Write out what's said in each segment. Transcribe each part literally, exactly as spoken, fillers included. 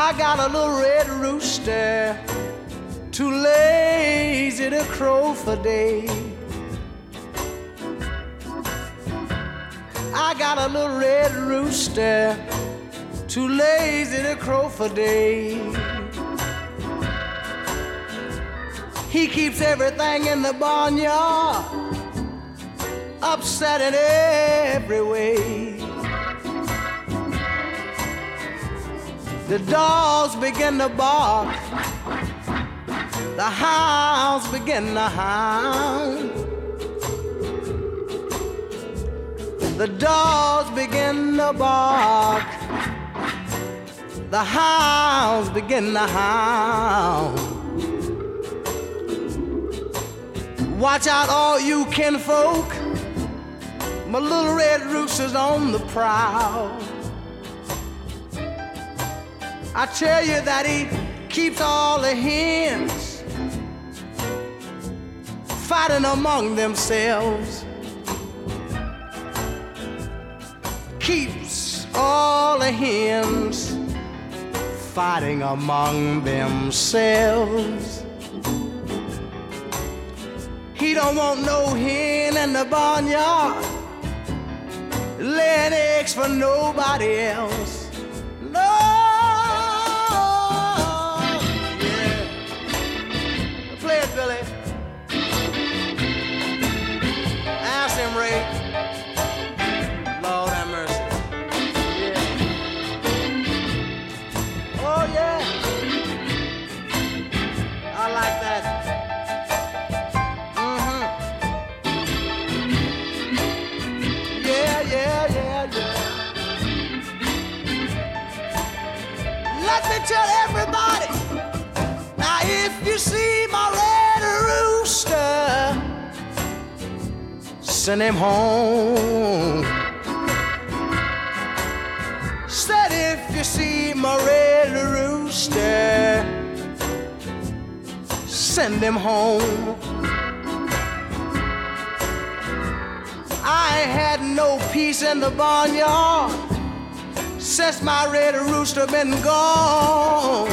I got a little red rooster, too lazy to crow for day. I got a little red rooster, too lazy to crow for day. He keeps everything in the barnyard upset in every way. The dogs begin to bark, the hounds begin to hound. The dogs begin to bark, the hounds begin to hound. Watch out all you kinfolk, my little red rooster's on the prowl. I tell you that he keeps all the hens fighting among themselves. Keeps all the hens fighting among themselves. He don't want no hen in the barnyard laying eggs for nobody else. No. Billy, ask him, Ray. Lord have mercy. Yeah. Oh yeah, I like that. Mm-hmm. Yeah, yeah, yeah, yeah. Let me tell everybody. Now, if you see my red rooster, send him home. Said if you see my red rooster, send him home. I ain't had no peace in the barnyard since my red rooster been gone.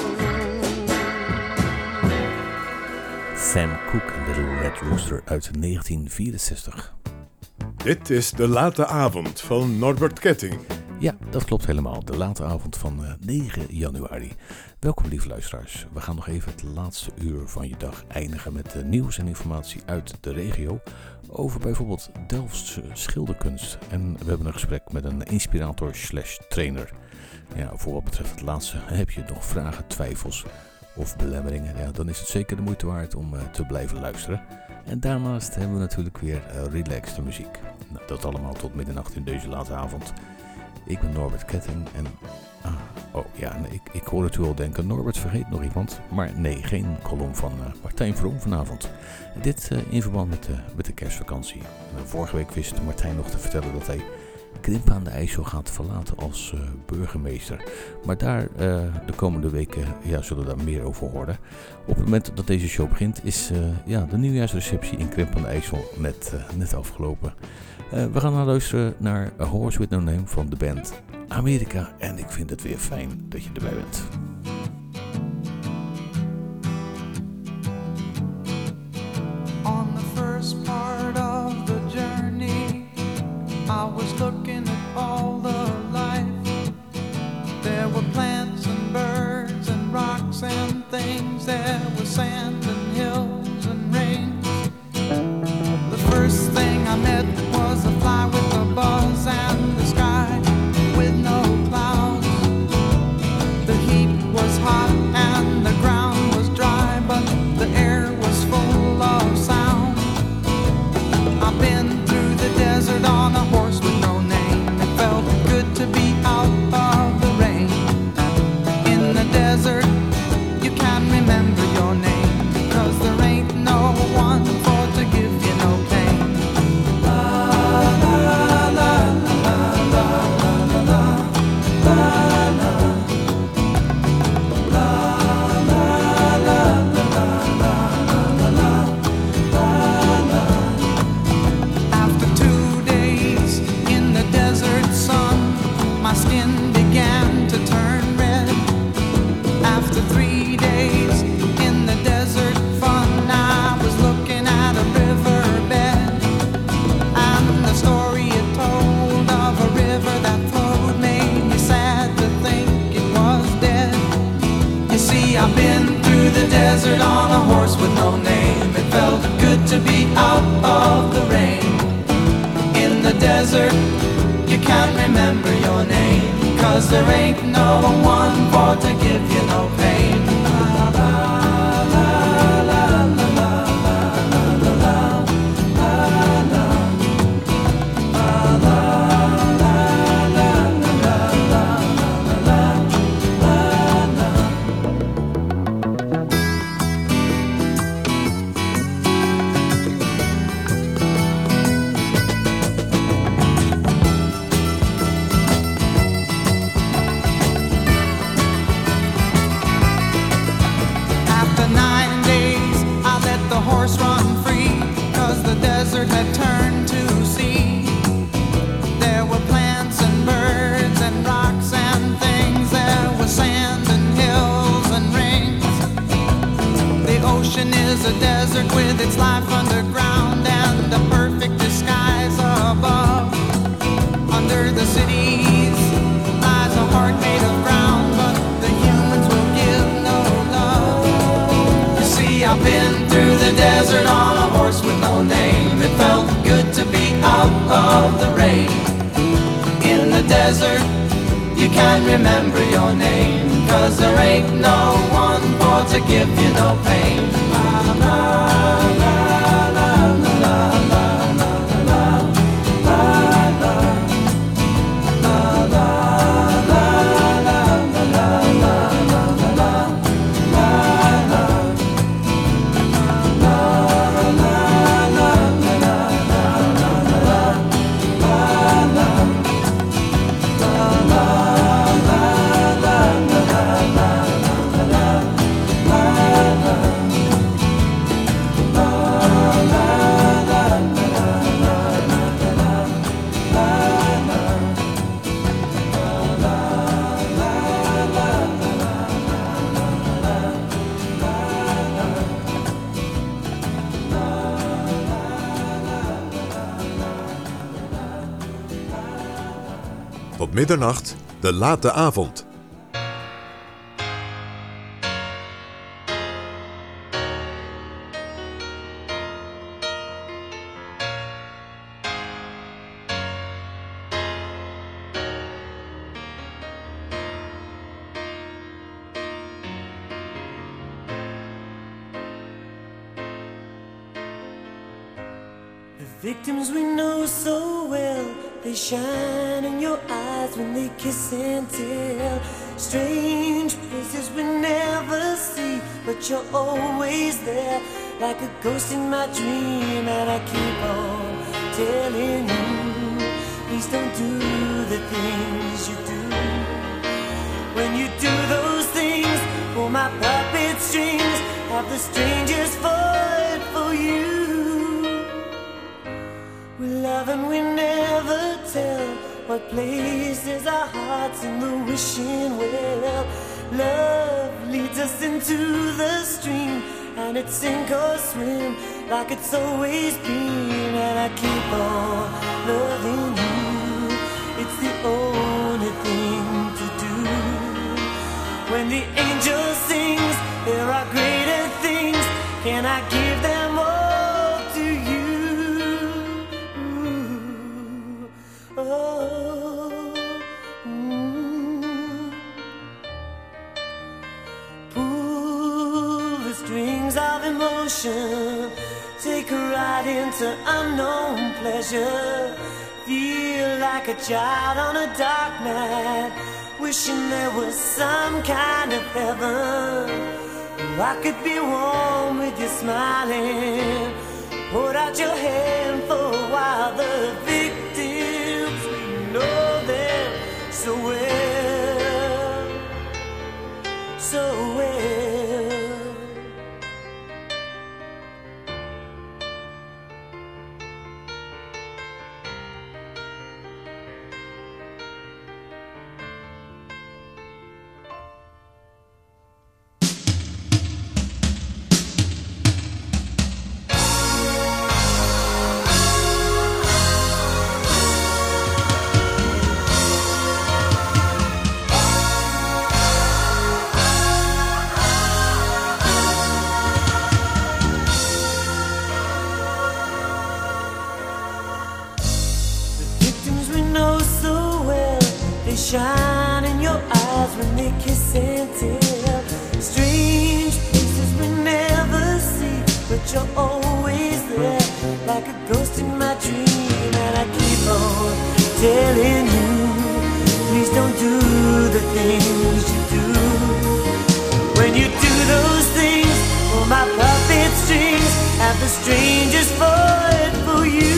Sam Cooke, Little Red Rooster uit negentien vierenzestig. Dit is De Late Avond van Norbert Ketting. Ja, dat klopt helemaal. De late avond van uh, negen januari. Welkom lieve luisteraars. We gaan nog even het laatste uur van je dag eindigen met uh, nieuws en informatie uit de regio. Over bijvoorbeeld Delftse schilderkunst. En we hebben een gesprek met een inspirator slash trainer. Ja, voor wat betreft het laatste heb je nog vragen, twijfels of belemmeringen, ja, dan is het zeker de moeite waard om uh, te blijven luisteren. En daarnaast hebben we natuurlijk weer uh, relaxte muziek. Nou, dat allemaal tot middernacht in deze late avond. Ik ben Norbert Ketting en... Ah, oh ja, nee, ik, ik hoor het u al denken, Norbert vergeet nog iemand. Maar nee, geen column van uh, Martijn Vroom vanavond. Dit uh, in verband met, uh, met de kerstvakantie. Uh, vorige week wist Martijn nog te vertellen dat hij Krimpen aan de IJssel gaat verlaten als uh, burgemeester. Maar daar uh, de komende weken ja, zullen we daar meer over horen. Op het moment dat deze show begint is uh, ja, de nieuwjaarsreceptie in Krimpen aan de IJssel net, uh, net afgelopen. Uh, we gaan naar luisteren naar A Horse With No Name van de band Amerika. En ik vind het weer fijn dat je erbij bent. On the first part of the journey, I was looking at all the life. There were plants and birds and rocks and things. There was sand and hills and rain. The first thing I met was a fly with a buzz and the sky with no clouds. The heat was hot and the ground was dry, but the air was full of sound. I've been through the desert on a horse with no name. It felt good to be out of the rain. In the desert, you can't remember your name, because there ain't no one for to give you no pain. La la la la la la la la la la. La la la la la la la la. After two days in the desert sun, my skin began to turn red. been through the desert on a horse with no name. It felt good to be out of the rain. In the desert, you can't remember your name, 'cause there ain't no one for to give you no pain. La, la, la, la, la, la, la, la, la, la, la, la, la. Had turned to sea. There were plants and birds and rocks and things. There was sand and hills and rings. The ocean is a desert with its life underground and a perfect disguise above. Under the cities lies a heart made of ground, but the humans will give no love. You see, I've been through the desert on a horse with no name. It felt good to be out of the rain. In the desert, you can't remember your name, 'cause there ain't no one for to give you no pain. La, la, la, la, la, la, la, la, la, la, la, la, la, la, la, la, la, la, Tot middernacht, de late avond. Victims we know so well, they shine in your eyes when they kiss and tell. Strange places we never see, but you're always there, like a ghost in my dream. And I keep on telling you, please don't do the things you do. When you do those things, pull my puppet strings, have the strangest fight for you. We love and we never tell what places our hearts in the wishing well. Love leads us into the stream, and it's sink or swim like it's always been. And I keep on loving you, it's the only thing to do. When the angel sings, there are greater things, can I give them all to you? Oh, mm. Pull the strings of emotion, take a ride into unknown pleasure. Feel like a child on a dark night, wishing there was some kind of heaven. Oh, I could be warm with you smiling. Hold out your hand for a while. The victims, we know them so well, so well. shine in your eyes when they kiss and tell. Strange places we never see, but you're always there, like a ghost in my dream. And I keep on telling you, please don't do the things you do. When you do those things, for my puppet strings have the strangest void for you.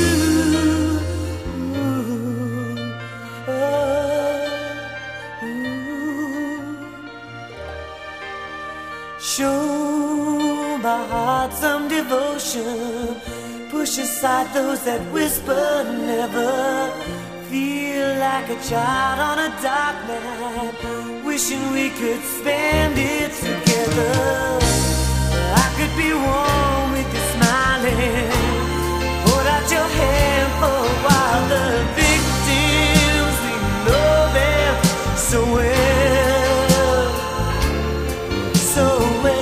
Show my heart some devotion. Push aside those that whisper never. Feel like a child on a dark night, wishing we could spend it together. I could be warm with you smiling. Hold out your hand for a while. The victims, we know them so well, so well.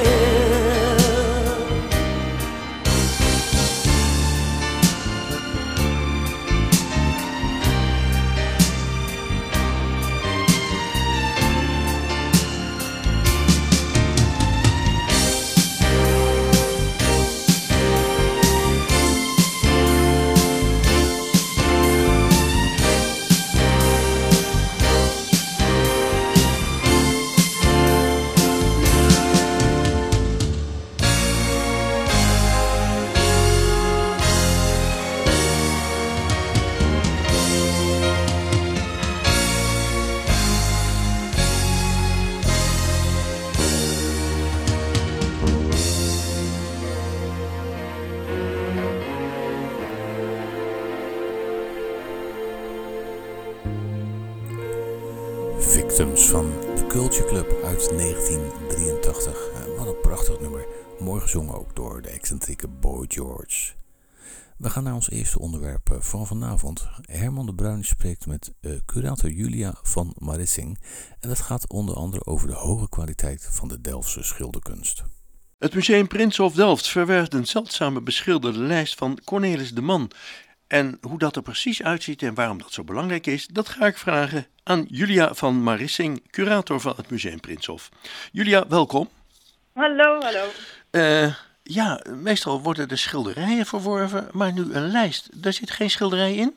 Victims van The Culture Club uit negentien drieëntachtig. Wat een prachtig nummer. Mooi gezongen ook door de excentrieke Boy George. We gaan naar ons eerste onderwerp van vanavond. Herman de Bruin spreekt met uh, curator Julia van Marissing. En dat gaat onder andere over de hoge kwaliteit van de Delftse schilderkunst. Het Museum Prinsenhof Delft verwerft een zeldzame beschilderde lijst van Cornelis de Man. En hoe dat er precies uitziet en waarom dat zo belangrijk is, dat ga ik vragen aan Julia van Marissing, curator van het Museum Prinsenhof. Julia, welkom. Hallo, hallo. Uh, ja, meestal worden er schilderijen verworven, maar nu een lijst. Daar zit geen schilderij in?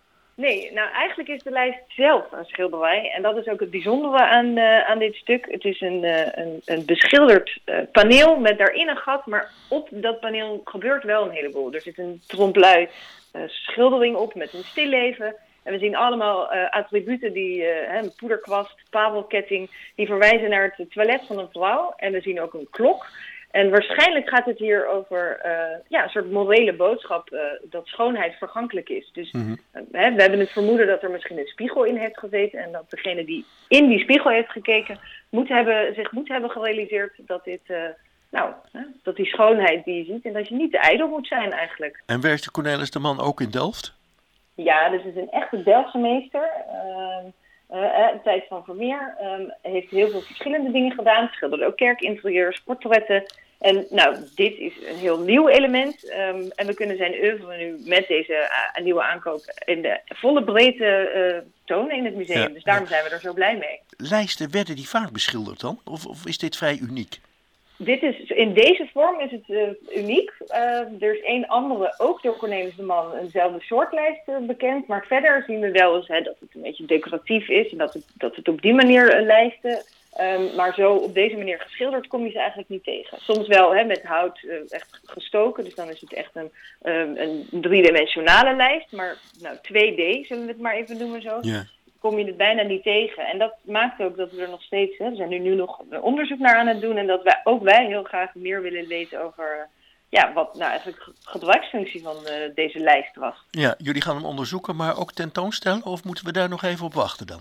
Nee, nou eigenlijk is de lijst zelf een schilderij. En dat is ook het bijzondere aan, uh, aan dit stuk. Het is een, uh, een, een beschilderd uh, paneel met daarin een gat, maar op dat paneel gebeurt wel een heleboel. Er zit een trompe-l'œil uh, schildering op met een stilleven. En we zien allemaal uh, attributen, die, uh, een poederkwast, parelketting, die verwijzen naar het toilet van een vrouw. En we zien ook een klok. En waarschijnlijk gaat het hier over uh, ja, een soort morele boodschap uh, dat schoonheid vergankelijk is. Dus mm-hmm. uh, hè, we hebben het vermoeden dat er misschien een spiegel in heeft gezeten. En dat degene die in die spiegel heeft gekeken moet hebben, zich moet hebben gerealiseerd dat, dit, uh, nou, hè, dat die schoonheid die je ziet en dat je niet te ijdel moet zijn eigenlijk. En werkte Cornelis de Man ook in Delft? Ja, dus het is een echte Delftse meester. Uh, uh, de tijd van Vermeer um, heeft heel veel verschillende dingen gedaan. Schilderde ook kerkinterieurs, portretten. En nou, dit is een heel nieuw element. Um, en we kunnen zijn oeuvre nu met deze uh, nieuwe aankoop in de volle breedte uh, tonen in het museum. Ja, dus daarom ja. zijn we er zo blij mee. Lijsten, werden die vaak beschilderd dan? Of, of is dit vrij uniek? Dit is, in deze vorm is het uh, uniek. Uh, er is één andere, ook door Cornelis de Man, eenzelfde soort lijst uh, bekend. Maar verder zien we wel eens hè, dat het een beetje decoratief is. En dat het, dat het op die manier uh, lijsten. Um, maar zo op deze manier geschilderd kom je ze eigenlijk niet tegen. Soms wel hè, met hout uh, echt gestoken. Dus dan is het echt een, um, een driedimensionale lijst. Maar nou, twee D zullen we het maar even noemen zo. Ja. Kom je het bijna niet tegen. En dat maakt ook dat we er nog steeds, hè, we zijn er nu nog onderzoek naar aan het doen. En dat wij ook wij heel graag meer willen weten over ja, wat nou eigenlijk de gebruiksfunctie van uh, deze lijst was. Ja, jullie gaan hem onderzoeken, maar ook tentoonstellen? Of moeten we daar nog even op wachten dan?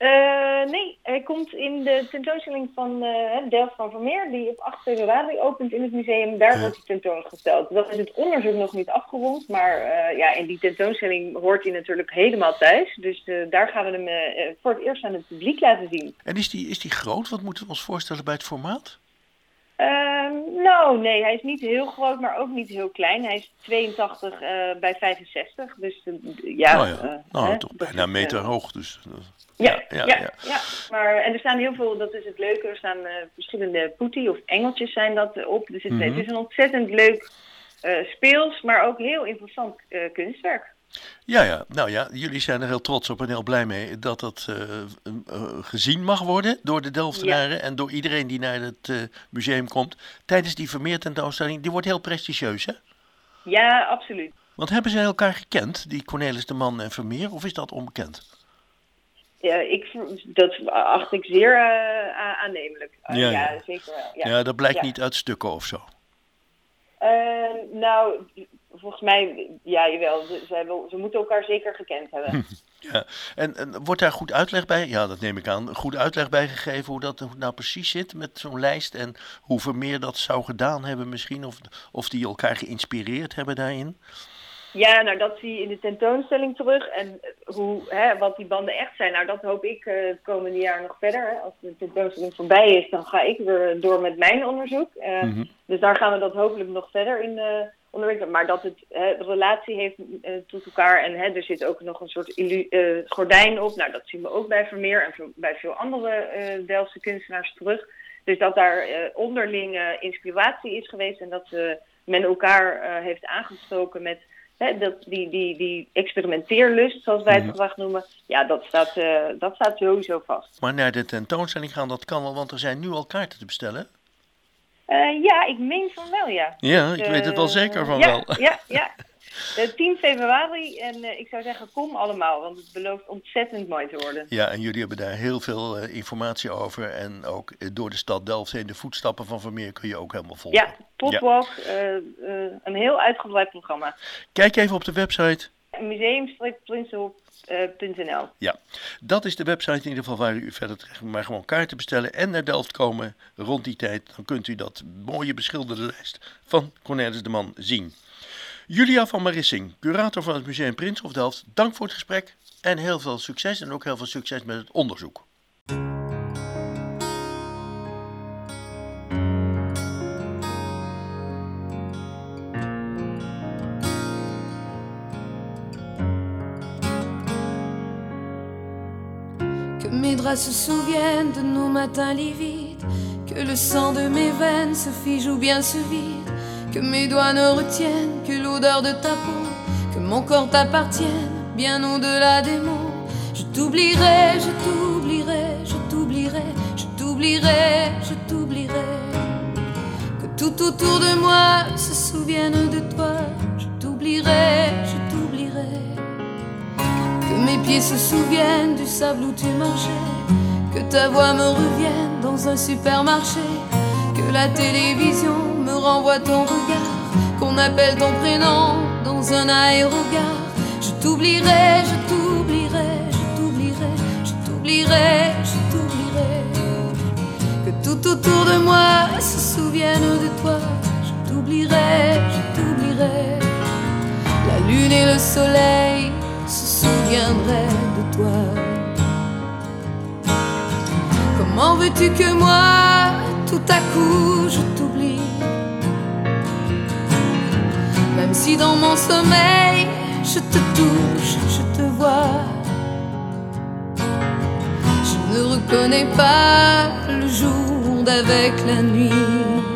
Uh, nee, hij komt in de tentoonstelling van uh, Delft van Vermeer, die op acht februari opent in het museum. Daar ja. wordt hij tentoongesteld. Dat is het onderzoek nog niet afgerond, maar uh, ja, in die tentoonstelling hoort hij natuurlijk helemaal thuis. Dus uh, daar gaan we hem uh, voor het eerst aan het publiek laten zien. En is die, is die groot? Wat moeten we ons voorstellen bij het formaat? Uh, nou, Nou, nee, hij is niet heel groot, maar ook niet heel klein. Hij is tweeëntachtig uh, bij vijfenzestig. Dus uh, ja... Nou ja, uh, nou, hè, toch bijna een meter uh, hoog. Dus, uh, ja, ja, ja, ja. ja. Maar, en er staan heel veel, dat is het leuke, er staan uh, verschillende poetie of engeltjes zijn dat uh, op. Dus het, mm-hmm. het is een ontzettend leuk uh, speels, maar ook heel interessant uh, kunstwerk. Ja, ja, nou ja, jullie zijn er heel trots op en heel blij mee dat dat uh, uh, gezien mag worden door de Delftenaren ja. en door iedereen die naar het uh, museum komt. Tijdens die Vermeer tentoonstelling, die wordt heel prestigieus, hè? Ja, absoluut. Want hebben zij elkaar gekend, die Cornelis de Man en Vermeer, of is dat onbekend? Ja, ik, dat acht ik zeer uh, aannemelijk. Uh, ja, ja. ja, zeker wel. Ja, ja dat blijkt ja. niet uit stukken of zo. Uh, nou, volgens mij, ja, jawel. Ze, ze, ze moeten elkaar zeker gekend hebben. Ja, en, en wordt daar goed uitleg bij? Ja, dat neem ik aan. Goed uitleg bij gegeven hoe dat hoe het nou precies zit met zo'n lijst en hoe Vermeer dat zou gedaan hebben misschien, of, of die elkaar geïnspireerd hebben daarin? Ja, nou dat zie je in de tentoonstelling terug. En hoe, hè, wat die banden echt zijn, nou dat hoop ik uh, het komende jaar nog verder. Hè. Als de tentoonstelling voorbij is, dan ga ik weer door met mijn onderzoek. Uh, mm-hmm. Dus daar gaan we dat hopelijk nog verder in uh, onderzoeken. Maar dat het hè, de relatie heeft uh, tot elkaar en hè, er zit ook nog een soort illu- uh, gordijn op. Nou, dat zien we ook bij Vermeer en v- bij veel andere uh, Delftse kunstenaars terug. Dus dat daar uh, onderling uh, inspiratie is geweest en dat uh, men elkaar uh, heeft aangestoken met... He, dat, die, die, die experimenteerlust, zoals wij het mm-hmm. graag noemen, ja, dat staat, uh, dat staat sowieso vast. Maar naar de tentoonstelling gaan, dat kan wel, want er zijn nu al kaarten te bestellen. Uh, ja, ik meen van wel, ja. Ja, ik uh, weet het wel zeker van ja, wel. Ja, ja. De tien februari en uh, ik zou zeggen, kom allemaal, want het belooft ontzettend mooi te worden. Ja, en jullie hebben daar heel veel uh, informatie over en ook uh, door de stad Delft heen, de voetstappen van Vermeer kun je ook helemaal volgen. Ja, Potwalk, ja. uh, uh, een heel uitgebreid programma. Kijk even op de website. museum prinsenhof punt n l. Ja, dat is de website in ieder geval waar u verder terecht maar gewoon kaarten bestellen en naar Delft komen rond die tijd. Dan kunt u dat mooie beschilderde lijst van Cornelis de Man zien. Julia van Marissing, curator van het Museum Prinsenhof Delft, dank voor het gesprek en heel veel succes en ook heel veel succes met het onderzoek. Que mes draps se souviennent de nos matins livides, que le sang de mes veines se fige ou bien se vide, que mes doigts ne retiennent que l'odeur de ta peau, que mon corps t'appartienne bien au-delà des mots. Je t'oublierai, je t'oublierai, je t'oublierai, je t'oublierai, je t'oublierai. Que tout autour de moi se souvienne de toi. Je t'oublierai, je t'oublierai. Que mes pieds se souviennent du sable où tu marchais, que ta voix me revienne dans un supermarché, que la télévision me renvoie ton regard, qu'on appelle ton prénom dans un aérogare. Je t'oublierai, je t'oublierai, je t'oublierai, je t'oublierai, je t'oublierai. Que tout autour de moi se souvienne de toi. Je t'oublierai, je t'oublierai. La lune et le soleil se souviendraient de toi. Comment veux-tu que moi, tout à coup, je t'oublie? Même si dans mon sommeil, je te touche, je te vois. Je ne reconnais pas le jour d'avec la nuit.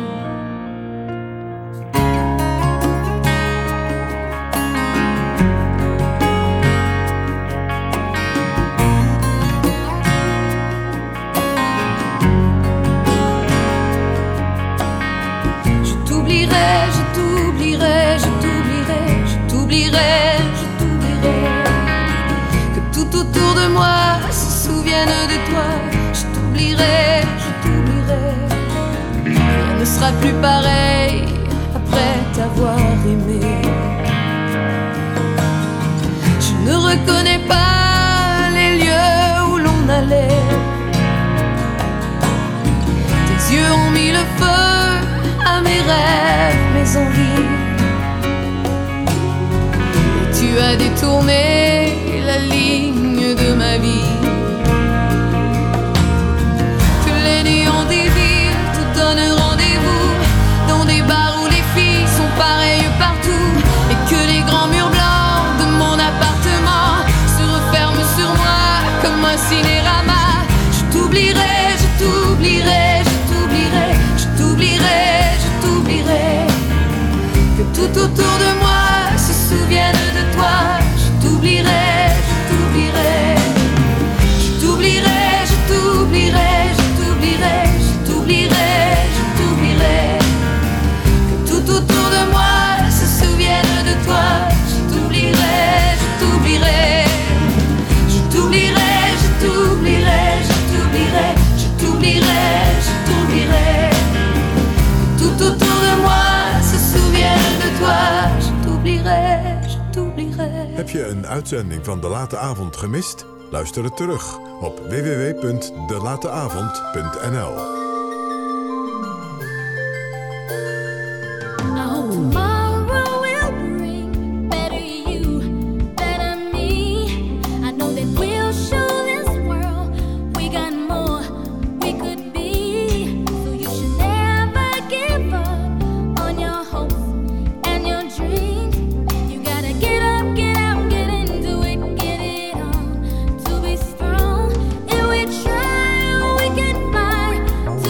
Je t'oublierai, que tout autour de moi se souvienne de toi. Je t'oublierai, je t'oublierai. Rien ne sera plus pareil après t'avoir aimé. Je ne reconnais pas les lieux où l'on allait. Tes yeux ont mis le feu à mes rêves, mes envies. Tu as détourné la ligne de ma vie. Que les néons des villes te donnent rendez-vous dans des bars un cinérama. Je t'oublierai, je t'oublierai, je t'oublierai, je t'oublierai, je t'oublierai. Que tout autour de moi se souvienne de toi. Je t'oublierai, je t'oublierai. Je t'oublierai, je t'oublierai, je t'oublierai, je t'oublierai, je t'oublierai. Que tout autour de moi se souvienne de toi. Je t'oublierai, je t'oublierai. Je t'oublierai, je t'oublierai, je t'oublierai, je t'oublierai, je t'oublierai. Que tout autour de moi se souvienne de toi. Je t'oublierai, je t'oublierai. Heb je een uitzending van De Late Avond gemist? Luister het terug op w w w punt de late avond punt n l. I hope tomorrow will bring better you, better me. I know that we'll show this world we got more we could be. So you should never give up on your hopes and your dreams. You gotta get up, get out, get into it, get it on. To be strong, if we try, we can fly.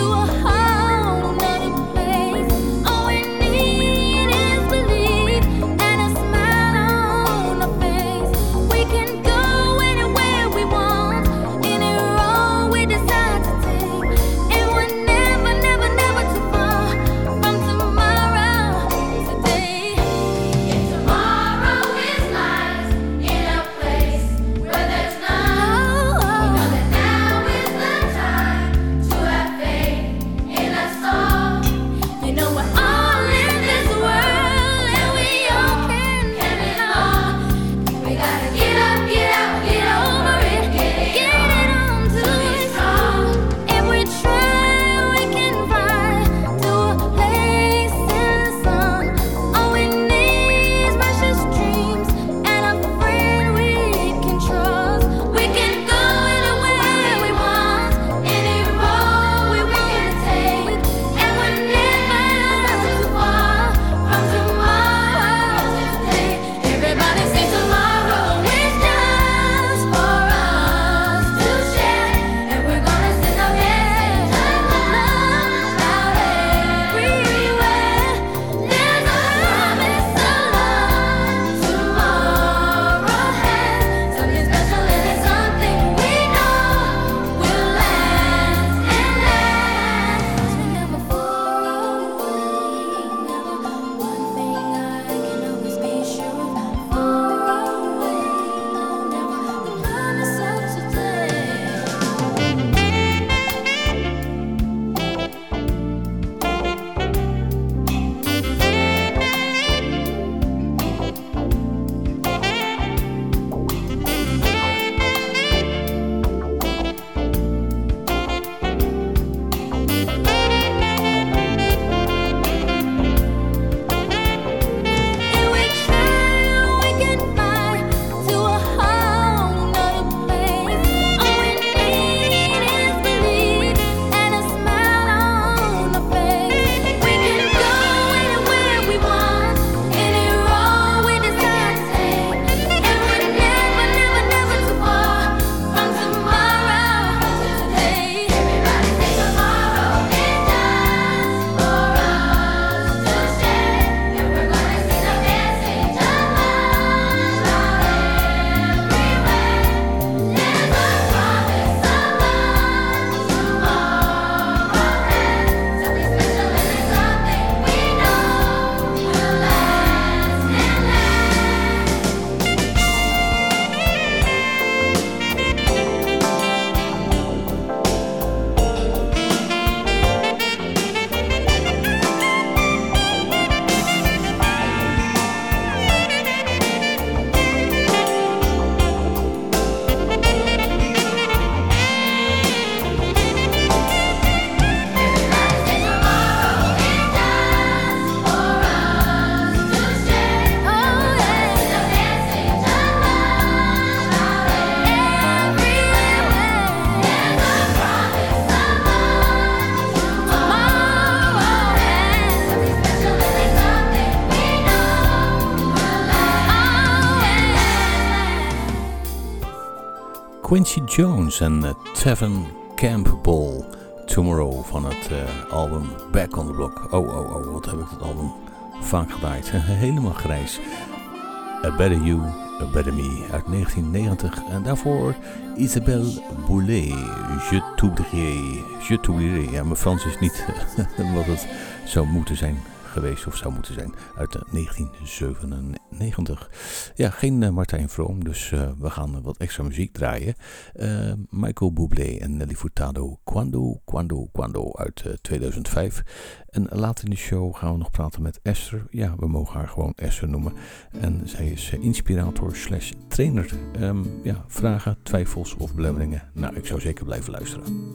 Quincy Jones en uh, Tevin Campbell, Tomorrow van het uh, album Back on the Block. Oh, oh, oh, wat heb ik dat album vaak gedraaid. Helemaal grijs. A Better You, A Better Me uit negentien negentig. En daarvoor Isabelle Boulay, Je t'oublierai. Je t'oublierai. Ja, mijn Frans is niet wat het zou moeten zijn geweest of zou moeten zijn uit negentien zevenennegentig. Ja, geen uh, Martijn Vroom, dus uh, we gaan uh, wat extra muziek draaien. Uh, Michael Bublé en Nelly Furtado, Quando, Quando, Quando uit uh, tweeduizend vijf. En later in de show gaan we nog praten met Esther. Ja, we mogen haar gewoon Esther noemen. En zij is uh, inspirator slash trainer. Um, ja, vragen, twijfels of belemmeringen. Nou, ik zou zeker blijven luisteren.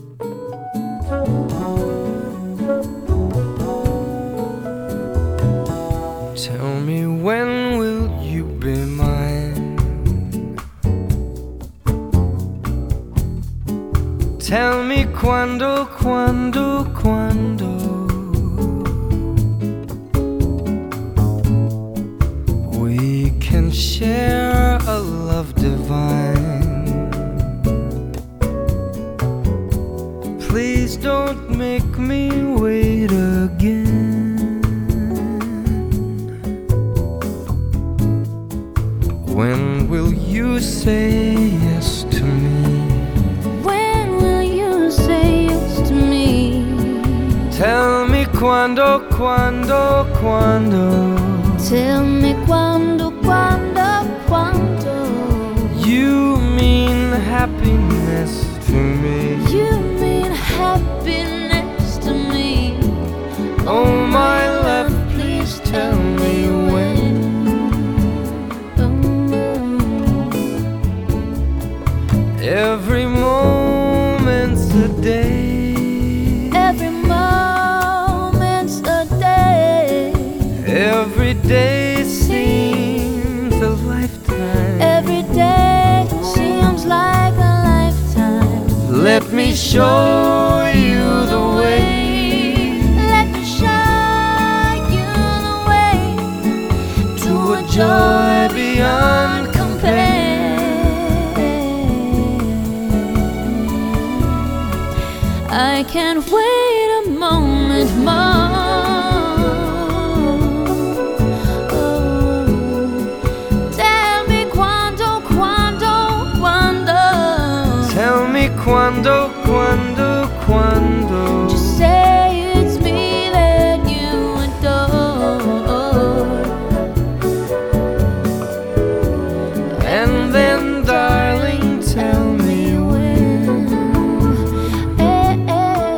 Tell me, when will you be mine? Tell me quando, quando, quando we can share a love divine. Please don't make me wait again. When will you say yes to me? When will you say yes to me? Tell me quando, quando, quando. Tell me quando, quando, quando. You mean happiness to me. You mean happiness to me. Oh my love, please tell me when. Every moment's a day. Every moment's a day. Every day seems a lifetime. Every day seems like a lifetime. Let me show you the way. Let me show you the way to a joy beyond compare. I can't wait a moment more. Oh, tell me quando, quando, quando. Tell me quando, quando, quando. Just say it's me that you adore. And then, darling, tell me when. Eh, eh,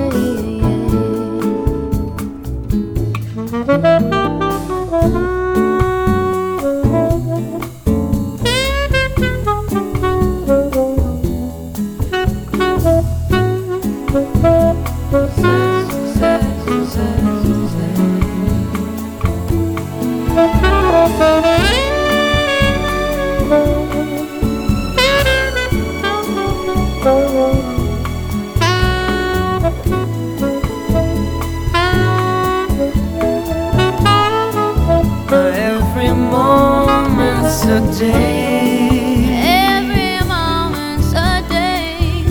Every moment's a day. every moment's a day.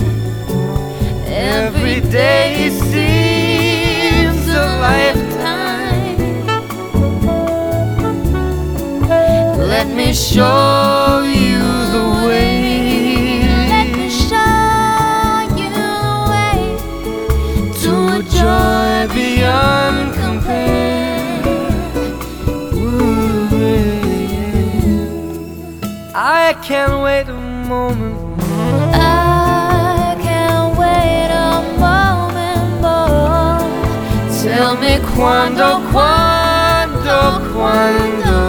Every day seems a lifetime. Let me show you the way. Let me show you the way To a joy beyond compare. Ooh, yeah. I can't wait a moment more. I can't wait a moment more. Tell me quando, quando, quando.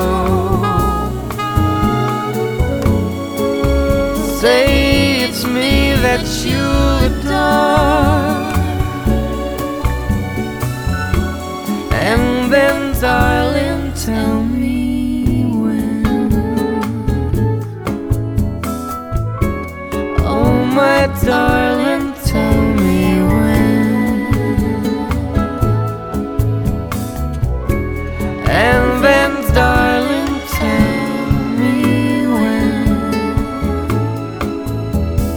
Say it's me that you adore. And then, darling, tell me when. Oh, my darling, tell me when. And then, darling, tell me when.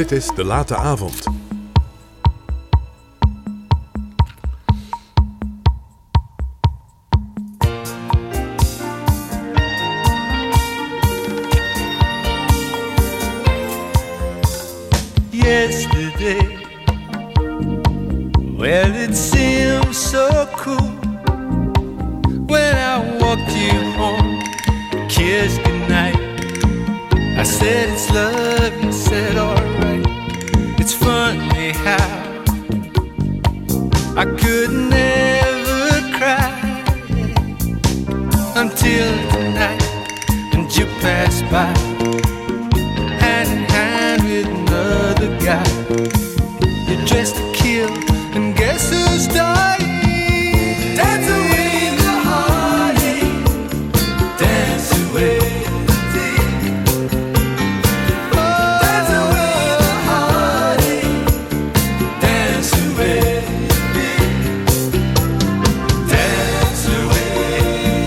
Dit is De Late Avond. Yesterday, well, it seemed so cool when I walked you home, kissed goodnight. I said it's love, you said alright. It's funny how I could never cry until tonight, and you passed by, hand in hand with another guy. You're dressed to kill, and guess who's dying? Dance away the heartache, dance away the tears. Oh, dance away the heartache, dance away the fear. Dance away.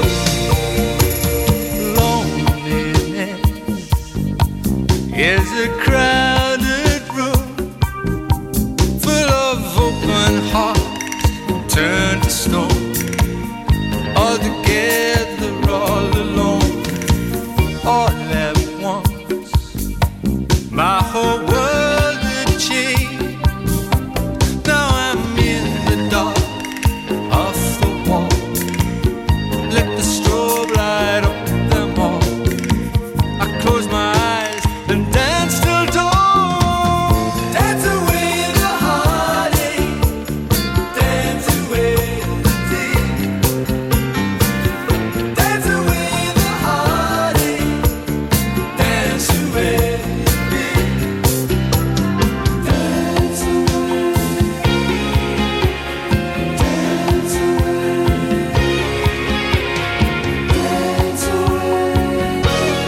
Loneliness is a crowded room full of open hearts turned to stone, all together, all alone, all at once. My whole world had changed. Now I'm in the dark, off the wall. Let the strobe light on them all. I close my eyes and dance till dawn. Dance away the heartache, dance away the tears. Dance away the heartache, dance away the fear. Dance away, dance away, dance away.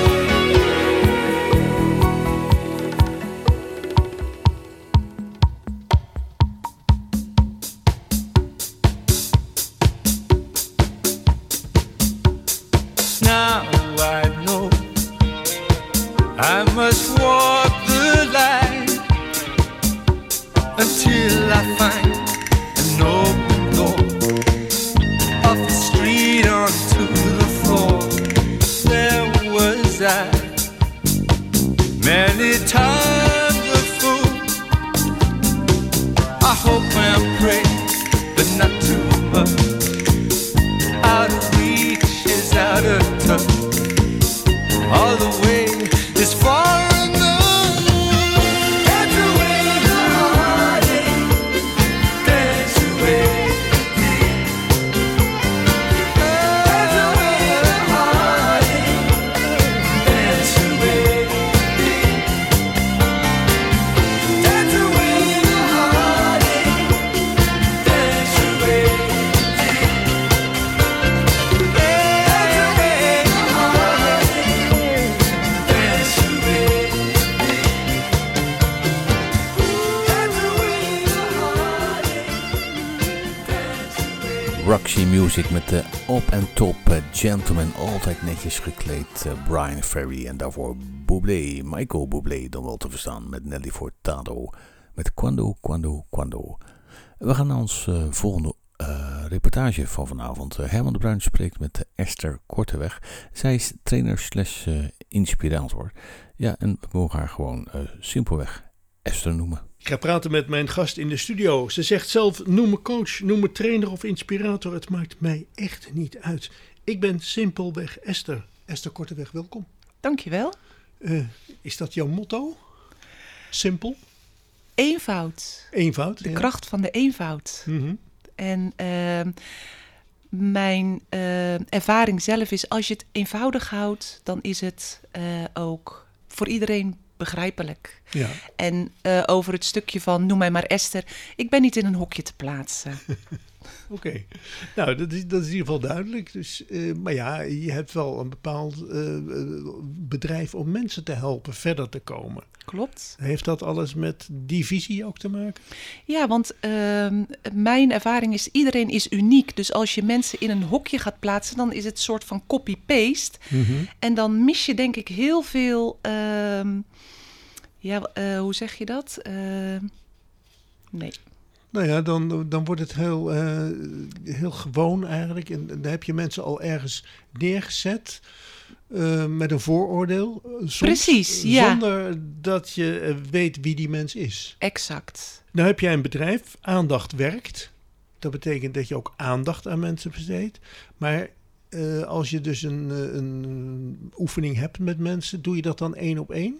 Now I know I must walk the line until I find an open door, off the street onto the floor. There was I, many times a fool. I hope and pray, but not too much. Out of reach is out of touch. All the way is far enough. Dance away the heartache, dance away the tears. Dance away the heartache, dance away the fear. Dance away the heartache, dance away the tears. Dance away the heartache, dance away the fear. Dance away the heartache, dance away. Roxy Music met de op en top eh, gentleman, altijd netjes gekleed, eh, Brian Ferry. En daarvoor Bublé, Michael Bublé, dan wel te verstaan, met Nelly Furtado, met Quando, Quando, Quando. We gaan naar ons eh, volgende eh, reportage van vanavond. Eh, Herman de Bruin spreekt met eh, Esther Korteweg. Zij is trainer slash eh, inspirator. Ja, en we mogen haar gewoon eh, simpelweg Esther noemen. Ik ga praten met mijn gast in de studio. Ze zegt zelf, noem me coach, noem me trainer of inspirator. Het maakt mij echt niet uit. Ik ben simpelweg Esther. Esther Korteweg, welkom. Dankjewel. Uh, is dat jouw motto? Simpel? Eenvoud. Eenvoud, De ja. kracht van de eenvoud. Mm-hmm. En uh, mijn uh, ervaring zelf is, als je het eenvoudig houdt, dan is het uh, ook voor iedereen begrijpelijk. Ja. En uh, over het stukje van, noem mij maar Esther, ik ben niet in een hokje te plaatsen. Oké, okay. Nou dat is, dat is in ieder geval duidelijk. Dus, uh, maar ja, je hebt wel een bepaald uh, bedrijf om mensen te helpen verder te komen. Klopt. Heeft dat alles met die visie ook te maken? Ja, want uh, mijn ervaring is, iedereen is uniek. Dus als je mensen in een hokje gaat plaatsen, dan is het een soort van copy-paste. Mm-hmm. En dan mis je denk ik heel veel... Uh, Ja, uh, hoe zeg je dat? Uh, nee. Nou ja, dan, dan wordt het heel, uh, heel gewoon eigenlijk. En dan heb je mensen al ergens neergezet uh, met een vooroordeel. Soms, Precies, ja. Zonder dat je uh, weet wie die mens is. Exact. Nou heb jij een bedrijf, Aandacht Werkt. Dat betekent dat je ook aandacht aan mensen besteedt. Maar uh, als je dus een, een oefening hebt met mensen, doe je dat dan één op één?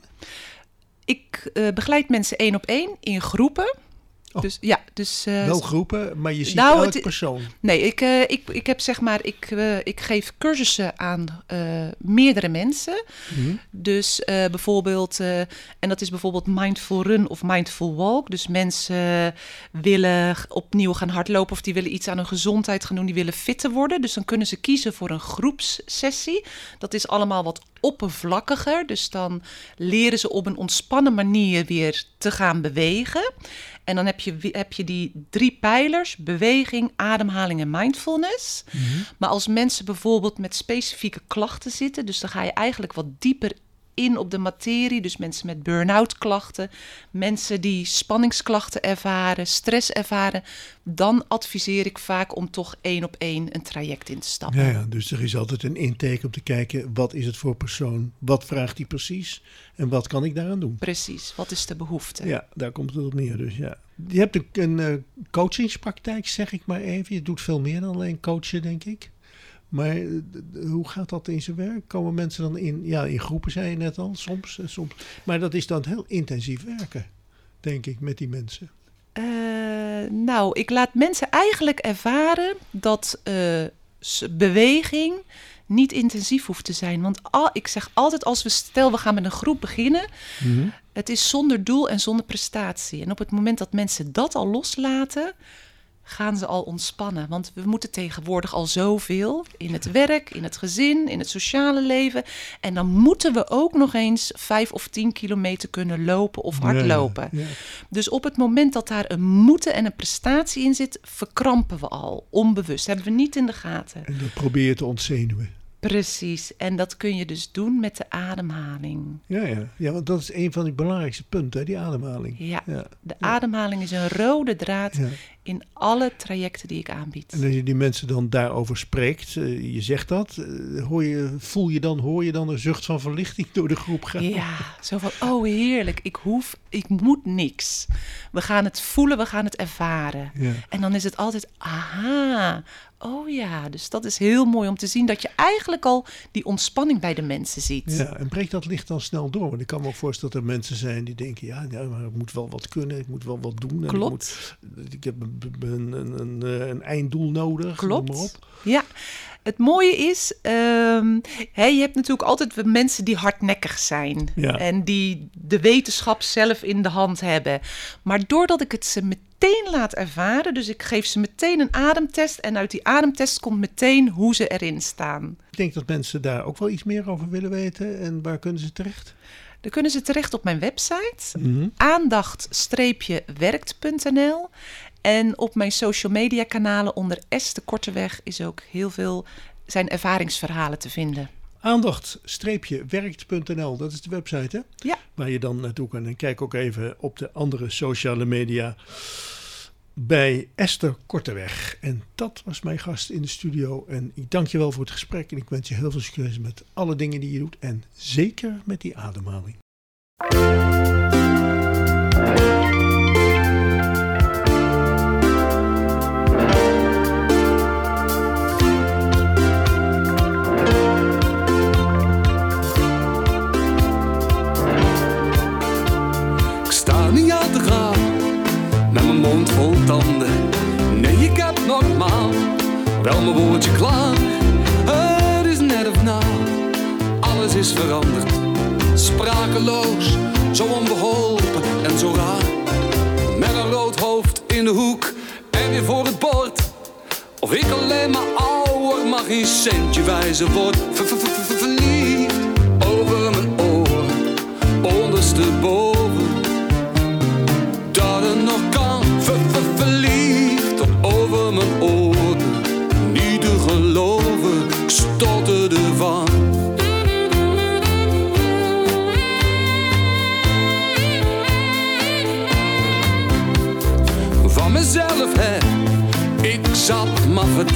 Ik uh, begeleid mensen één op één in groepen. Oh. Dus, ja, dus, uh, wel groepen, maar je ziet nou, elke het, persoon. Nee, ik, uh, ik, ik heb zeg maar, ik, uh, ik geef cursussen aan uh, meerdere mensen. Mm-hmm. Dus uh, bijvoorbeeld, uh, en dat is bijvoorbeeld Mindful Run of Mindful Walk. Dus mensen willen opnieuw gaan hardlopen of die willen iets aan hun gezondheid gaan doen. Die willen fitter worden. Dus dan kunnen ze kiezen voor een groepssessie. Dat is allemaal wat oppervlakkiger. Dus dan leren ze op een ontspannen manier weer te gaan bewegen. En dan heb je, heb je die drie pijlers, beweging, ademhaling en mindfulness. Mm-hmm. Maar als mensen bijvoorbeeld met specifieke klachten zitten, dus dan ga je eigenlijk wat dieper in op de materie. Dus mensen met burn-out klachten, mensen die spanningsklachten ervaren, stress ervaren. Dan adviseer ik vaak om toch één op één een traject in te stappen. Ja, ja, dus er is altijd een intake om te kijken, wat is het voor persoon? Wat vraagt die precies? En wat kan ik daaraan doen? Precies, wat is de behoefte? Ja, daar komt het op neer dus, ja. Je hebt een, een uh, coachingspraktijk, zeg ik maar even. Je doet veel meer dan alleen coachen, denk ik. Maar uh, hoe gaat dat in zijn werk? Komen mensen dan in, ja, in groepen, zei je net al, soms, soms. Maar dat is dan heel intensief werken, denk ik, met die mensen. Uh, nou, ik laat mensen eigenlijk ervaren dat uh, beweging niet intensief hoeft te zijn. Want al, ik zeg altijd, als we stel we gaan met een groep beginnen, mm-hmm. het is zonder doel en zonder prestatie. En op het moment dat mensen dat al loslaten, gaan ze al ontspannen. Want we moeten tegenwoordig al zoveel in het werk, in het gezin, in het sociale leven. En dan moeten we ook nog eens vijf of tien kilometer kunnen lopen of hardlopen. Ja, ja. Dus op het moment dat daar een moeten en een prestatie in zit, verkrampen we al, onbewust. Hebben we niet in de gaten. En dat probeer je te ontzenuwen. Precies, en dat kun je dus doen met de ademhaling. Ja, ja. ja, want dat is een van de belangrijkste punten, hè, die ademhaling. Ja, ja. de ja. ademhaling is een rode draad ja. in alle trajecten die ik aanbied. En als je die mensen dan daarover spreekt, uh, je zegt dat, uh, hoor je, voel je dan, hoor je dan een zucht van verlichting door de groep gaan? Ja, zo van, oh heerlijk, ik hoef, ik moet niks. We gaan het voelen, we gaan het ervaren. Ja. En dan is het altijd, aha, oh ja, dus dat is heel mooi om te zien dat je eigenlijk al die ontspanning bij de mensen ziet. Ja, en breekt dat licht dan snel door? Want ik kan me ook voorstellen dat er mensen zijn die denken, ja, ja maar ik moet wel wat kunnen, ik moet wel wat doen. En Klopt. Ik, moet, ik heb een, een, een, een, een einddoel nodig. Klopt. Noem maar op. Ja. Het mooie is, um, hè, je hebt natuurlijk altijd mensen die hardnekkig zijn. Ja. En die de wetenschap zelf in de hand hebben. Maar doordat ik het ze meteen laat ervaren, dus ik geef ze meteen een ademtest. En uit die ademtest komt meteen hoe ze erin staan. Ik denk dat mensen daar ook wel iets meer over willen weten. En waar kunnen ze terecht? Dan kunnen ze terecht op mijn website, mm-hmm. aandacht werkt punt n l. En op mijn social media kanalen onder S de Korteweg is ook heel veel zijn ervaringsverhalen te vinden. aandacht werkt punt n l, dat is de website, hè? Ja. Waar je dan naartoe kan. En kijk ook even op de andere sociale media bij Esther Korteweg. En dat was mijn gast in de studio. En ik dank je wel voor het gesprek. En ik wens je heel veel succes met alle dingen die je doet. En zeker met die ademhaling. Niet aan te gaan, met mijn mond vol tanden. Nee, ik heb normaal wel mijn woordje klaar. Het is net of na, alles is veranderd. Sprakeloos, zo onbeholpen en zo raar. Met een rood hoofd in de hoek en weer voor het bord. Of ik alleen maar ouder, maar geen centje wijzer word. Verliefd over mijn oren, ondersteboven. Dat het nog kan, ver, ver, verliefd tot over mijn oren. Niet te geloven, ik stotterde van.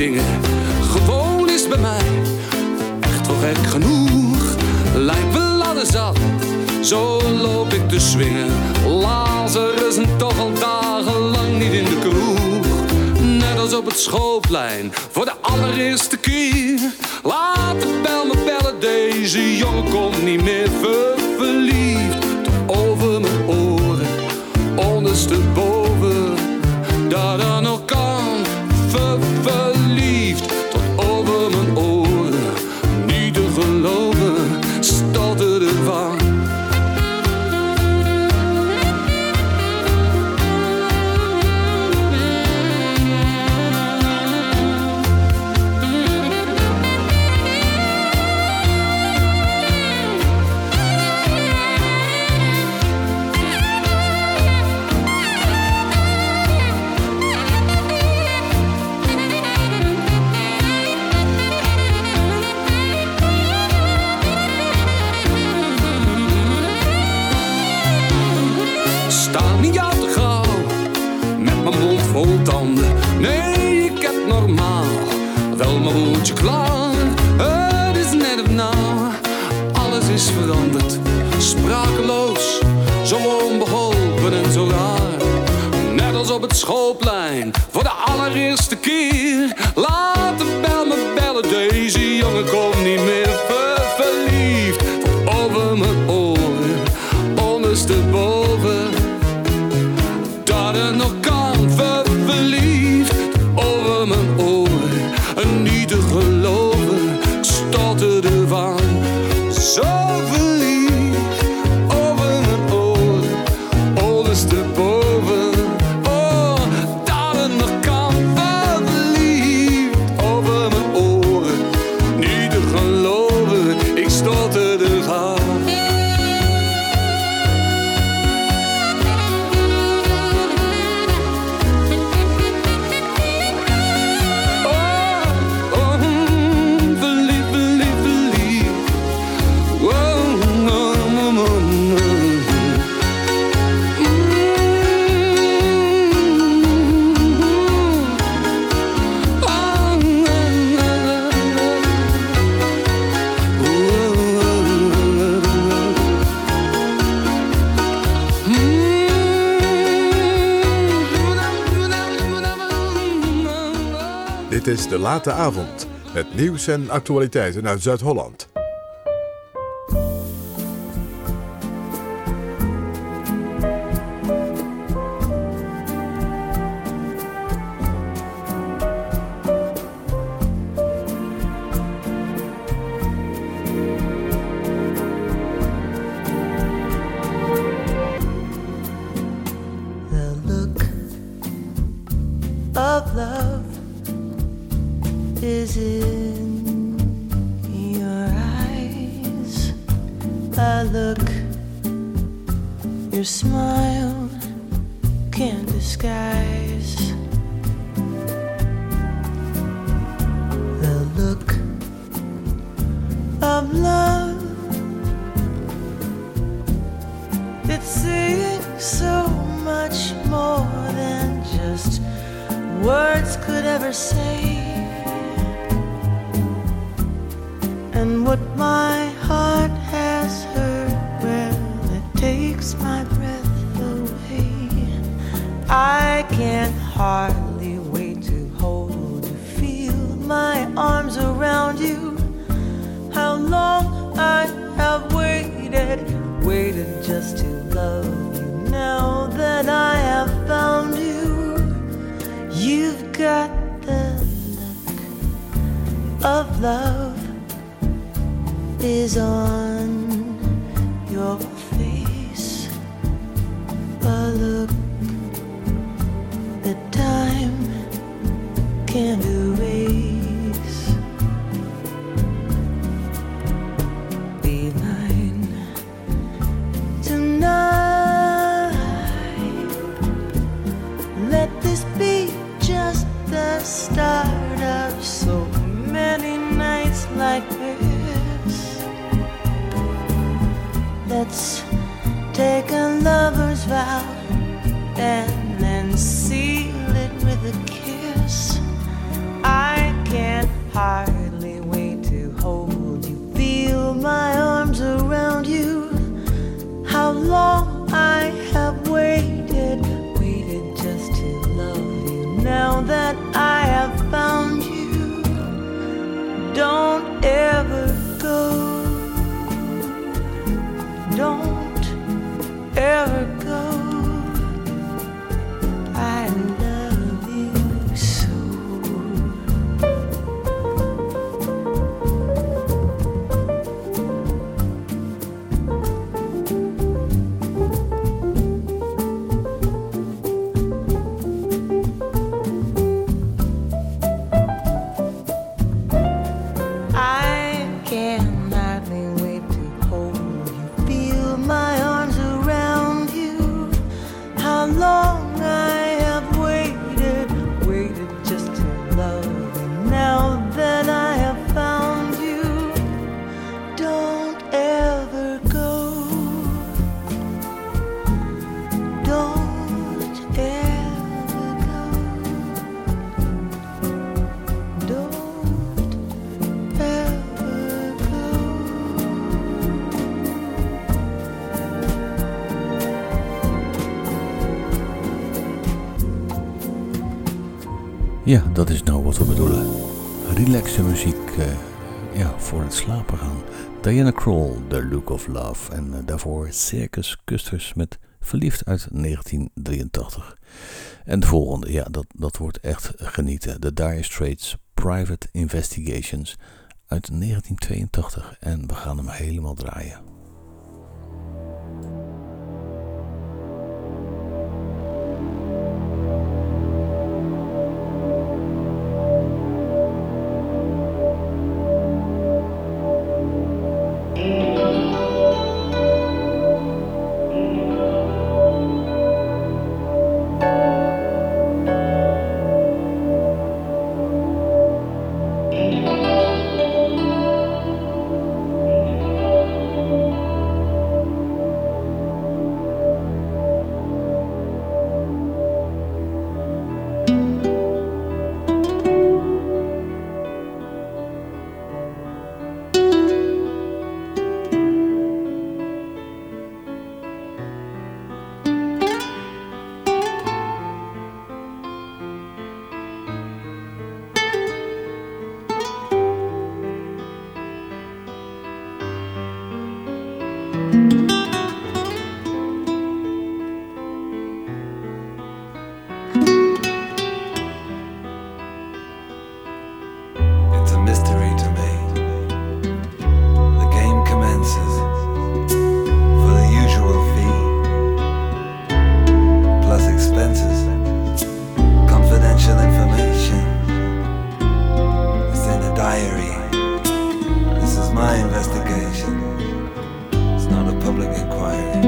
dingen. Gewoon is bij mij echt wel gek genoeg. Lijkt wel ladder zat, zo loop ik te swingen. Lazarus en toch al dagenlang niet in de kroeg. Net als op het schoolplein, voor de allereerste keer. Laat de bel me bellen, deze jongen komt niet meer ver verliefd. Tot over mijn oren, ondersteboven. Dat er nog kan, ver verliefd. Tot over mijn oren, niet te geloven, stotterde van. Vol tanden, nee, ik heb normaal wel mijn woordje klaar. Het is net of nou, alles is veranderd. Sprakeloos, zo onbeholpen en zo raar. Net als op het schoolplein, voor de allereerste keer. Laat de bel me bellen, deze jongen komt niet meer ver verliefd. Tot over mijn oren, ondersteboven. Dat er nog kan. Verliefd over mijn oren en niet te geloven, ik stotterde van. Zo verliefd over mijn oren, ondersteboven. Oh, dat het nog kan. Verliefd over mijn oren, niet te geloven, ik stotterde van. Dit is De Late Avond, met nieuws en actualiteiten uit Zuid-Holland. Is in your eyes. I look, your smile can't disguise the look of love. It's saying so much more than just words could ever say. And what my heart has heard, well, it takes my breath away. I can't hardly wait to hold you, feel my arms around you. How long I have waited, waited just to love you. Now that I have found you, you've got the look of love is on your face, a look that time can't erase. Be mine tonight. Let this be just the start of so many nights like this. Let's take a lover's vow and then seal it with a kiss. I hardly wait to hold you, feel my arms around you. How long I have waited, waited just to love you. Now that I have found you, don't ever go. Don't ever go. I love you so. I can hardly wait to hold you, feel my arms around you. How long I have waited, waited just to love you. Now that I have found you, don't ever go. Don't ever go. Don't ever go. Ja, dat is nou wat we bedoelen. Relaxe muziek uh, ja, voor het slapen gaan. Diana Krall, The Look of Love. En uh, daarvoor Circus Custers met Verliefd uit negentien drieëntachtig. En de volgende, ja, dat, dat wordt echt genieten. The Dire Straits, Private Investigations uit negentien tweeëntachtig. En we gaan hem helemaal draaien. It's a mystery to me. The game commences for the usual fee, plus expenses, confidential information. It's in a diary. This is my investigation. It's not a public inquiry.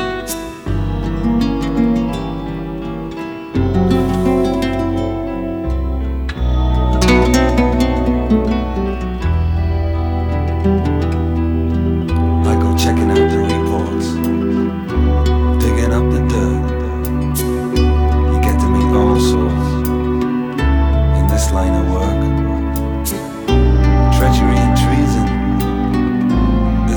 I go checking out the reports, digging up the dirt. You get to meet all sorts in this line of work. Treachery and treason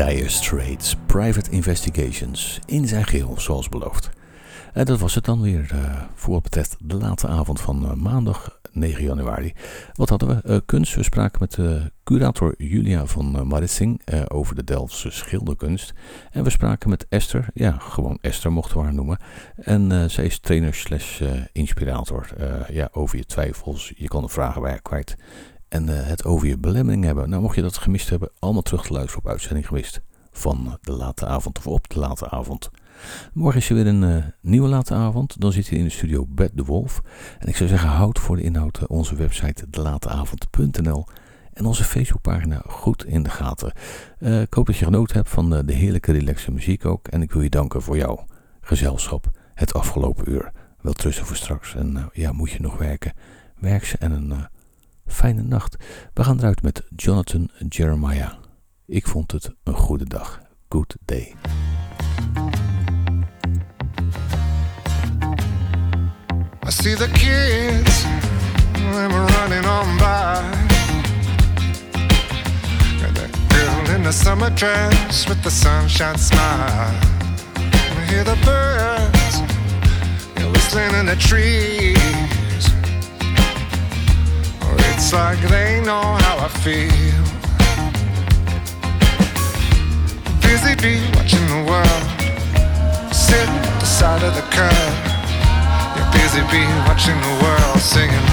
Dire Straits, Private Investigations, in zijn geheel zoals beloofd. En dat was het dan weer uh, voor wat betreft de late avond van uh, maandag negen januari. Wat hadden we? Uh, kunst. We spraken met uh, curator Julia van uh, Marissing uh, over de Delftse schilderkunst. En we spraken met Esther, ja gewoon Esther mochten we haar noemen. En uh, zij is trainer slash uh, inspirator. Uh, ja, over je twijfels, je kan de vragen bij haar kwijt. En uh, het over je belemmering hebben. Nou, mocht je dat gemist hebben, allemaal terug te luisteren op uitzending geweest van de late avond of op de late avond. Morgen is er weer een uh, nieuwe late avond. Dan zit hij in de studio Bert de Wolf. En ik zou zeggen, houd voor de inhoud uh, onze website de late avond punt n l en onze Facebookpagina goed in de gaten. Uh, ik hoop dat je genoten hebt van uh, de heerlijke relaxe muziek ook. En ik wil je danken voor jouw gezelschap het afgelopen uur. Wel trusten voor straks. En uh, ja, moet je nog werken? Werk ze en een uh, fijne nacht. We gaan eruit met Jonathan Jeremiah. Ik vond het een goede dag. Good day. I see the kids, them running on by. And that girl in the summer dress with the sunshine smile. I hear the birds, they're whistling in the trees. Oh, it's like they know how I feel. Busy bee watching the world, sitting at the side of the curb. Busy bee watching the world singing.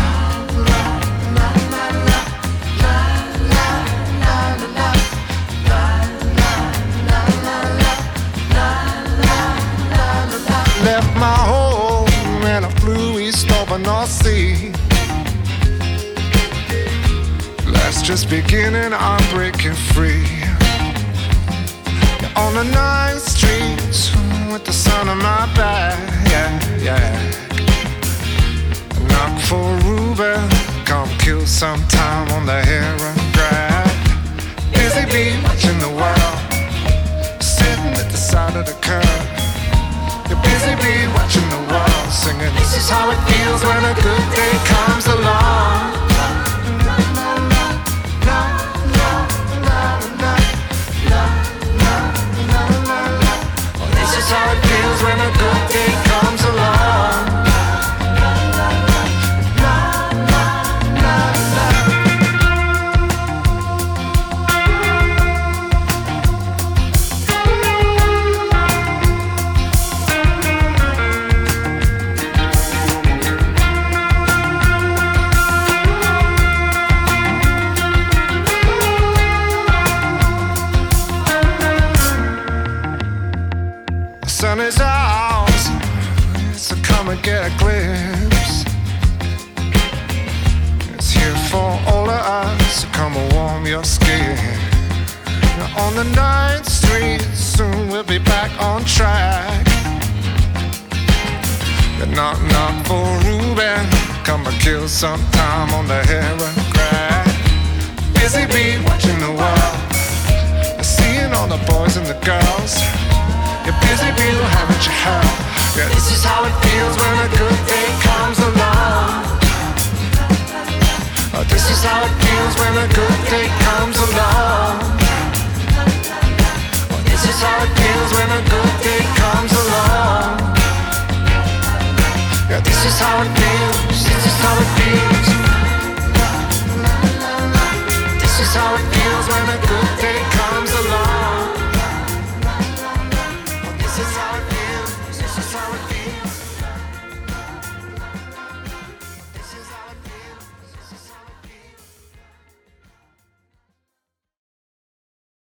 Left my home and I flew east over North Sea. Life's just beginning, I'm breaking free. You're on the night streets with the sun on my back, yeah, yeah. Knock for Ruben, come kill some time on the heron grab. Busy bee watching the world, sitting at the side of the curb. You're busy bee watching the world, singing. This is how it feels when a good day comes along. This is how it feels when a good day comes along. Sun is out, so come and get a glimpse. It's here for all of us, so come and warm your skin. Now on the night streets, soon we'll be back on track. The knock knock for Ruben, come and kill some time on the heron crack. Busy bee watching the world, seeing all the boys and the girls. You're busy bee, haven't you heard? Yeah, this is how it feels when a good day comes along. Oh, this is how it feels when a good day comes along. Oh, this is how it feels when a good day comes along.